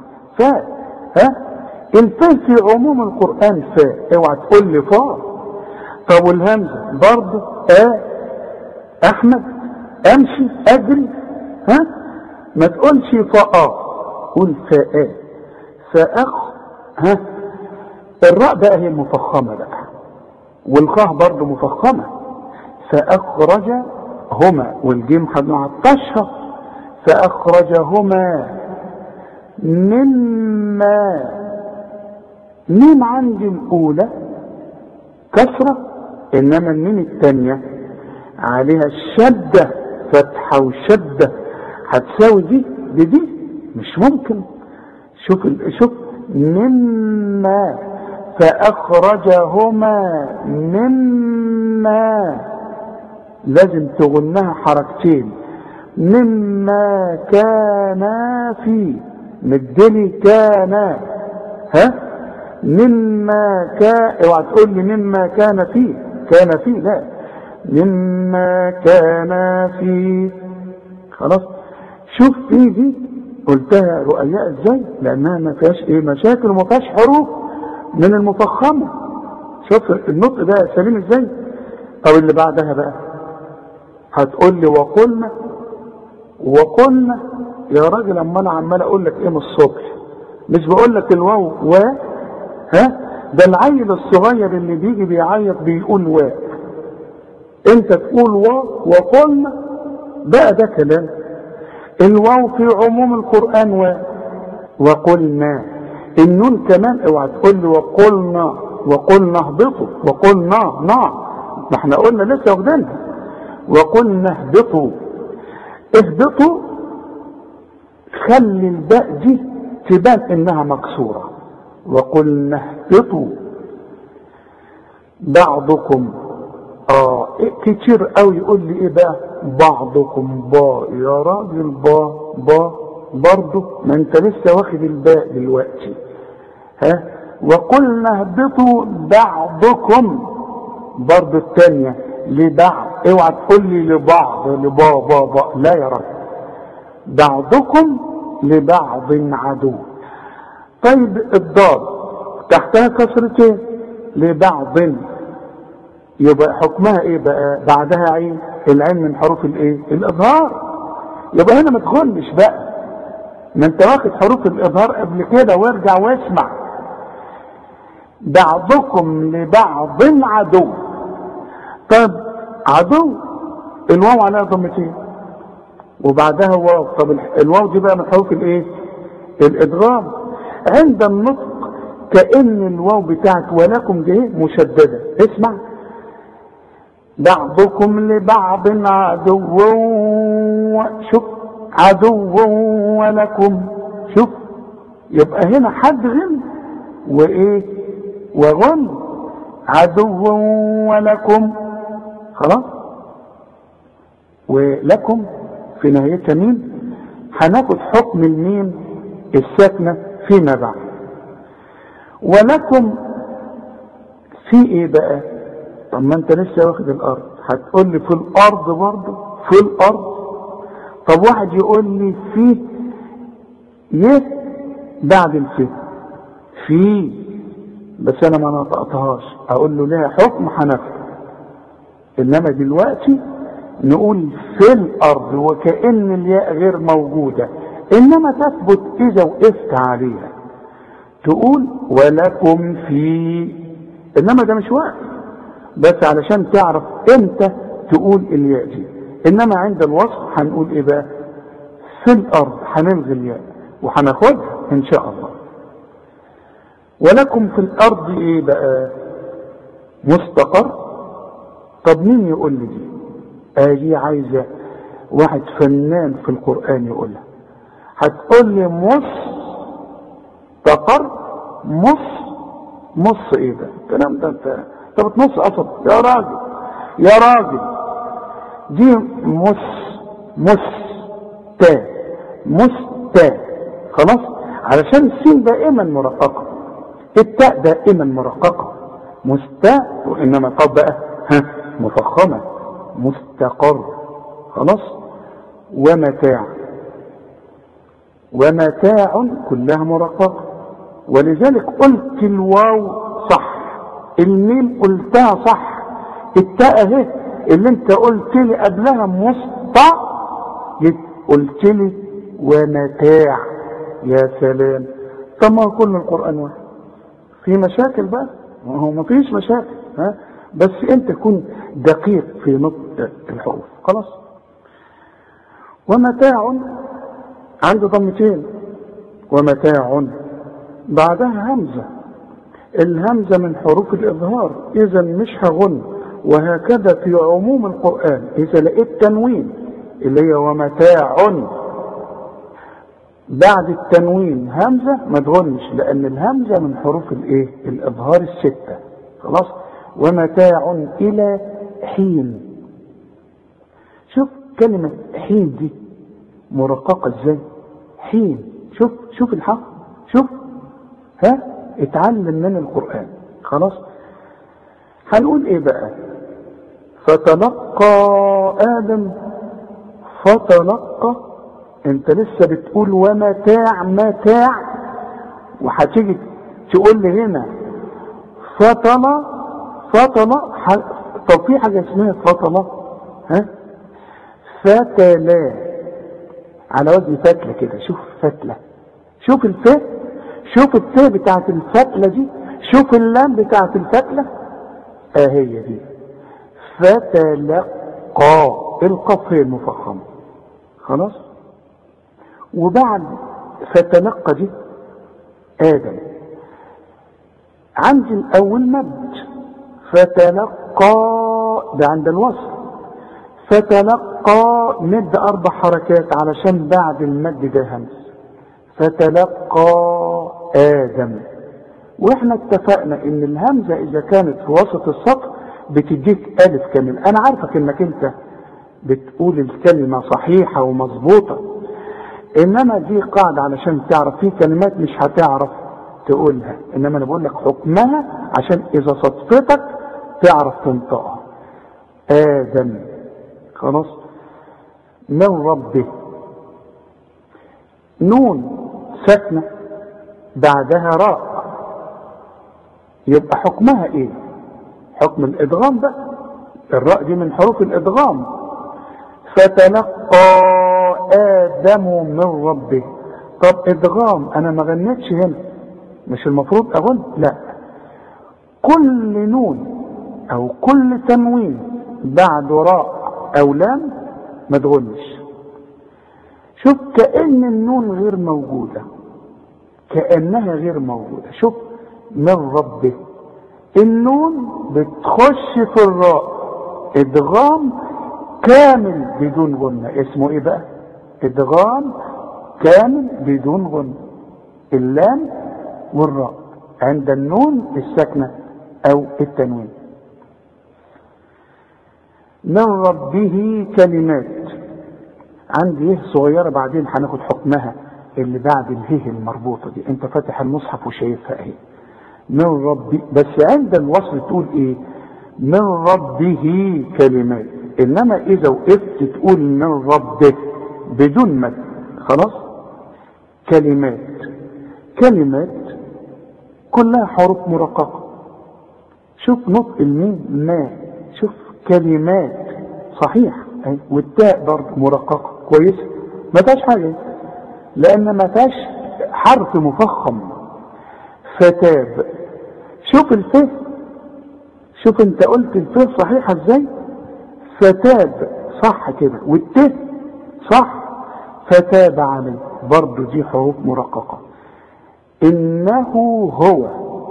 الفه في عموم القرآن اوعى تقول لي طب والهمزة برضه احمد امشي اجري ما تقولش قول الراء بقى هي المفخمة بقى، والخاء برضه مفخمة. فأخرجهما، والجيم هنعطشها. فأخرجهما مما. ميم عندي الأولى كسرة، إنما الميم الثانية عليها الشدة، فتحة وشدة، هتساوي دي مش ممكن. شوف مما. فأخرجهما مما، لازم تغنها حركتين. مما كان فيه، مدلي كان مما كان. اوعى تقول لي مما كان فيه لا، مما كان فيه. خلاص. شوف دي قلتها رؤياء ازاي، لانها ما فيهاش مشاكل وما فيهاش حروف من المفخمه. شوف النطق ده سليم ازاي. طب اللي بعدها بقى هتقول لي وقلنا. يا راجل اما انا عمال اقول لك من الصبح مش بقول لك الواو و، ها، ده العيل الصغير اللي بيجي بيعيط بيقول و، انت تقول و وقلنا بقى ده كلام. الواو في عموم القرآن و، وقلنا. النون كمان اوعى تقول لي وقلنا، وقلنا اهبطوا، وقلنا ما احنا قلنا لسه واخدينها. وقلنا اهبطوا، اهبطوا خلي الباء دي تبان انها مكسورة. وقلنا اهبطوا بعضكم، كتير قوي يقول لي ايه بقى بعضكم با، يا راجل با برضه ما انت لسه واخد الباء دلوقتي، ها. وقلنا اهبطوا بعضكم برضه الثانيه لبعض، اوعى تقول لي لبعض با لا يا راجل، بعضكم لبعض عدو. طيب الضاد تحتها كسرتين لبعض، يبقى حكمها ايه بقى؟ بعدها عين، العين من حروف الايه؟ الاظهار. يبقى هنا ما تغنش بقى، ما انت واخد حروف الاظهار قبل كده، وارجع واسمع. بعضكم لبعض عدو. طب عدو الواو عليها ضمتين وبعدها واو، طب الواو دي بقى من حروف الايه؟ الادغام. عند النطق كأن الواو بتاعت ولكم دي مشددة. اسمع، بعضكم لبعض عدو، شوف عدو ولكم، شوف. يبقى هنا حدغم وايه وغن، عدو ولكم، خلاص. ولكم في نهايتها ميم، هناخد حكم الميم الساكنة فيما بعد. ولكم في ايه بقى؟ طب ما انت لسه واخد الارض، هتقول لي في الارض برضه، في الارض. طب واحد يقول لي في يه بعد الف في، بس انا ما نطقتهاش، اقول له لها حكم هناخده. انما دلوقتي نقول في الارض وكأن الياء غير موجودة، انما تثبت اذا وقفت عليها تقول ولكم في، انما ده مش وقت، بس علشان تعرف امتى تقول الياء دي. انما عند الوصف هنقول ايه بقى؟ في الارض، هنلغي الياء وهناخدها ان شاء الله. ولكم في الارض ايه بقى؟ مستقر. طب مين يقول لي دي؟ دي عايزه واحد فنان في القرآن يقولها. هتقول لي مستقر، مص ايه ده الكلام ده؟ انت بتنص اصلا يا راجل، يا راجل. دي مستا خلاص، علشان السين دائما مرققه، التاء دائما مرققه، مستا. وانما طب بقى مفخمه، مستقر، خلاص. ومتاع كلها مرققه، ولذلك قلت الواو صح، الميم قلتها صح، التاء اهي اللي انت قلت لي قبلها قلت لي ومتاع. يا سلام. طب ما كل القرآن واحد، في مشاكل بقى؟ ما هو ما فيش مشاكل، ها، بس انت كن دقيق في نطق الحروف، خلاص. ومتاع عند ضمتين، ومتاع بعدها همزة، الهمزة من حروف الإظهار، إذا مش هغن. وهكذا في عموم القرآن إذا لقيت تنوين اللي هي ومتاع بعد التنوين همزة ما تغنش، لأن الهمزة من حروف الإيه؟ الإظهار الستة، خلاص. ومتاع إلى حين. شوف كلمة حين دي مرققة ازاي؟ حين، شوف الحق، شوف، ها، اتعلم من القرآن، خلاص. هنقول ايه بقى؟ فتلقى آدم، فتلقى، انت لسه بتقول ومتاع، وهتيجي تقول لي هنا فطل. طب في حاجة اسمها فطل، ها، فتلا على وزن فتلة كده، شوف فتلة، شوف الف، شوف التاء بتاعت الفتلة دي، شوف اللام بتاعت الفتلة، هي دي فتلقى، القاف هي المفخمة. خلاص. وبعد فتلقى دي آدم، عندي الأول مد، فتلقى ده عند الوصل، فتلقى مد 4 حركات علشان بعد المد ده همس، فتلقى آدم. واحنا اتفقنا ان الهمزة اذا كانت في وسط السطر بتديك ألف كامل. انا عارفك انك انت بتقول الكلمة صحيحة ومظبوطة، انما دي قاعدة علشان تعرف، في كلمات مش هتعرف تقولها، انما انا بقول لك حكمها عشان اذا صدفتك تعرف تنطقها. آدم. خلاص. من ربه، نون ساكنة بعدها راء، يبقى حكمها ايه؟ حكم الادغام بقى، الراء دي من حروف الادغام. فتلقى آدم من ربه. طب ادغام انا ما غنيتش هنا، مش المفروض اغن؟ لا، كل نون او كل تنوين بعد راء او لام ما تغنش. شوف كأن النون غير موجودة، كأنها غير موجودة. شوف من ربه، النون بتخش في الراء ادغام كامل بدون غنة. اسمه ايه بقى؟ ادغام كامل بدون غنة. اللام والراء عند النون الساكنة او التنوين. من ربه كلمات، عندي ايه صغيرة بعدين هناخد حكمها اللي بعد الهيه المربوطة دي، انت فاتح المصحف وشايفها اهي. من ربي، بس عند الوصل تقول ايه؟ من ربه كلمات. انما اذا وقفت تقول من ربه بدون مد. خلاص. كلمات، كلمات كلها حروف مرققة. شوف نطق الميم ما، شوف كلمات صحيح، والتاء برضه مرققة كويس، ما فيهاش حاجة لان ما فيهاش حرف مفخم. فتاب. شوف الف، شوف انت قلت الف صحيحة ازاي، فتاب صح كده، والت صح، فتاب عليه برضه دي حروف مرققة. انه هو،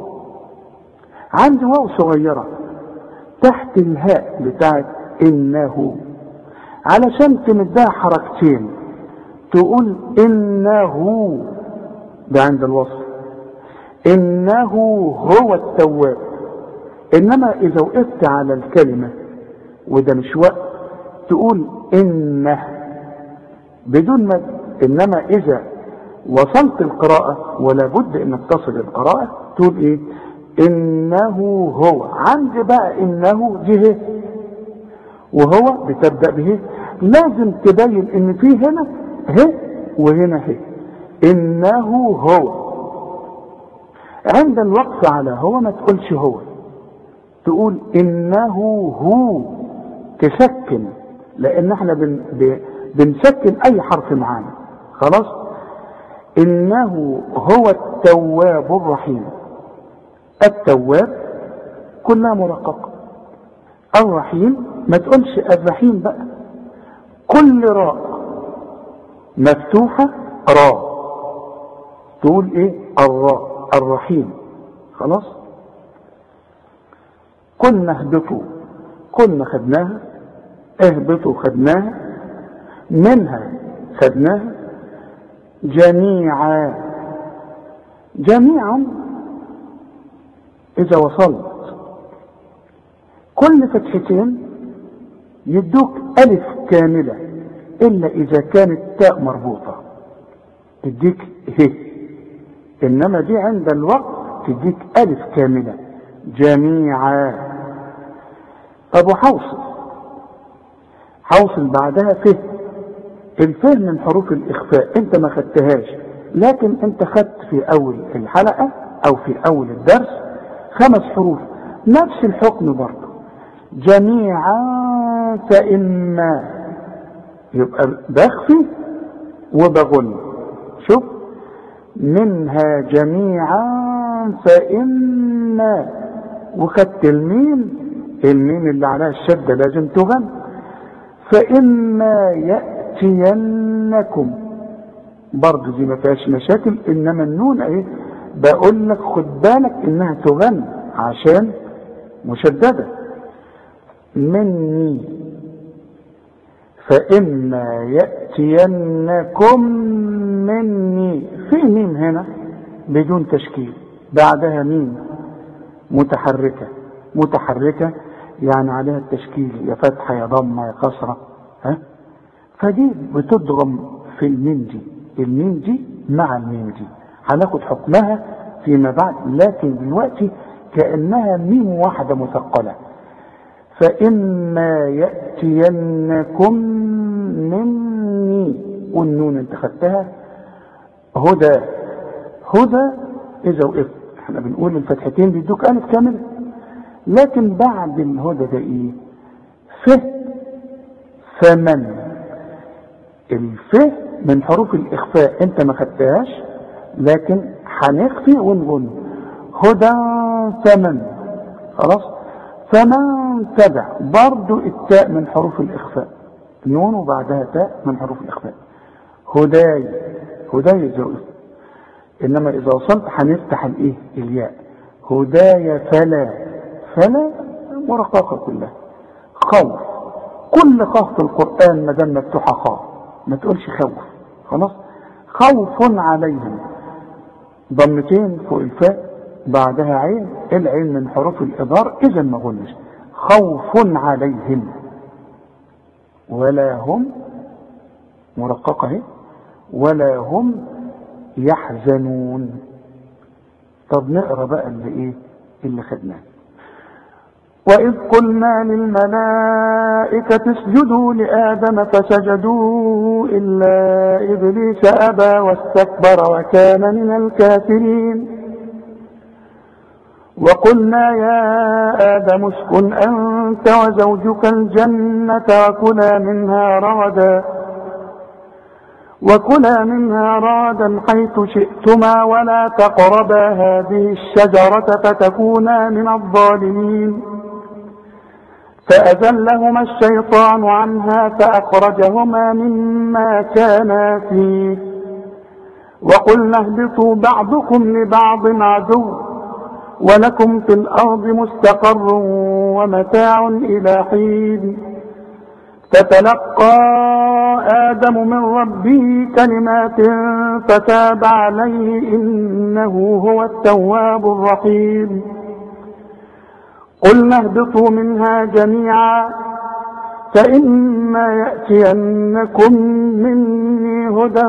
عندي واو صغيرة تحت الهاء بتاعت انه، علشان تمدها حركتين تقول انه، ده عند الوصف، انه هو التواب. انما اذا وقفت على الكلمة وده مش وقت تقول انه بدون مد. انما اذا وصلت القراءة ولا بد انك تصل القراءة تقول ايه؟ انه هو. عندي بقى انه دي هي، وهو بتبدأ به، لازم تبين ان في هنا هي وهنا هي. انه هو. عند الوقف على هو ما تقولش هو، تقول انه هو، تسكن، لان احنا بنسكن اي حرف معانا. خلاص. انه هو التواب الرحيم. التواب كلها مرققة. الرحيم ما تقولش الرحيم بقى، كل راء مفتوحة راء تقول ايه؟ الراء الرحيم. خلاص. كنا اهبطوا، كنا خدناها، اهبطوا خدناها، منها خدناها، جميعا. جميعا اذا وصلت كل فتحتين يدوك الف كاملة، الا اذا كانت تاء مربوطة تديك هي، انما دي عند الوقت تديك الف كاملة. جميعا. طب وحوصل، حوصل بعدها فه. الفه من حروف الاخفاء، انت ما خدتهاش، لكن انت خدت في اول الحلقة او في اول الدرس 5 حروف نفس الحكم برضه. جميعا فإما، يبقى بخفي وبغن. شوف منها جميعا فإما، وخدت الميم اللي عليها الشدة لازم تغن، فإما يأتينكم، برضه دي ما فيهاش مشاكل، انما النون ايه بقول لك خد بالك انها تغن عشان مشددة. مني، فإما يأتينكم مني، في ميم هنا بدون تشكيل، بعدها ميم متحركة يعني عليها التشكيل، يا فتحة يا ضمة يا كسرة، فدي بتضغم في الميم دي مع الميم دي، هناخد حكمها فيما بعد، لكن دلوقتي كأنها ميم واحدة مثقلة. فإما يأتينكم مني، والنون انت خدتها هدى إذا وقفت، احنا بنقول الفتحتين بيدوك ألف كاملة، لكن بعد الهدى ده ايه؟ فمن، من حروف الإخفاء انت ما خدتهاش، لكن هنخفي ونقول هدى فمن، خلاص. فمن تبع، برضو التاء من حروف الإخفاء، نون وبعدها تاء من حروف الإخفاء. هداي زوج، إنما إذا وصلت هنفتح الإيه؟ الياء. هداي فلا مرققة كلها. خوف، كل خوف في القرآن ما دام مفتوحة خاء، ما تقولش خوف، خلاص. خوف عليهم، ضمتين فوق الفاء بعدها عين، العين من حروف الإضار، إذا ما قلناش خوف عليهم ولا هم، مرققة ولا هم يحزنون. طب نقرأ بقى اللي خدناه. وإذ قلنا للملائكة اسجدوا لآدم فسجدوا إلا إبليس أبى واستكبر وكان من الكافرين. وقلنا يا آدم اسكن أنت وزوجك الجنة وكلا منها رغدا حيث شئتما ولا تقربا هذه الشجرة فتكونا من الظالمين. فأزلهما الشيطان عنها فأخرجهما مما كانا فيه وقلنا اهبطوا بعضكم لبعض عدو ولكم في الأرض مستقر ومتاع إلى حين. فتلقى آدم من ربه كلمات فتاب عليه إنه هو التواب الرحيم. قلنا اهبطوا منها جميعا فإما يأتينكم مني هدى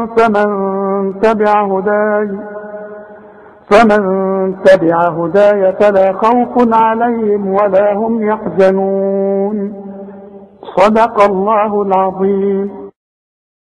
فمن تبع هداي فلا خوف عليهم ولا هم يحزنون. صدق الله العظيم.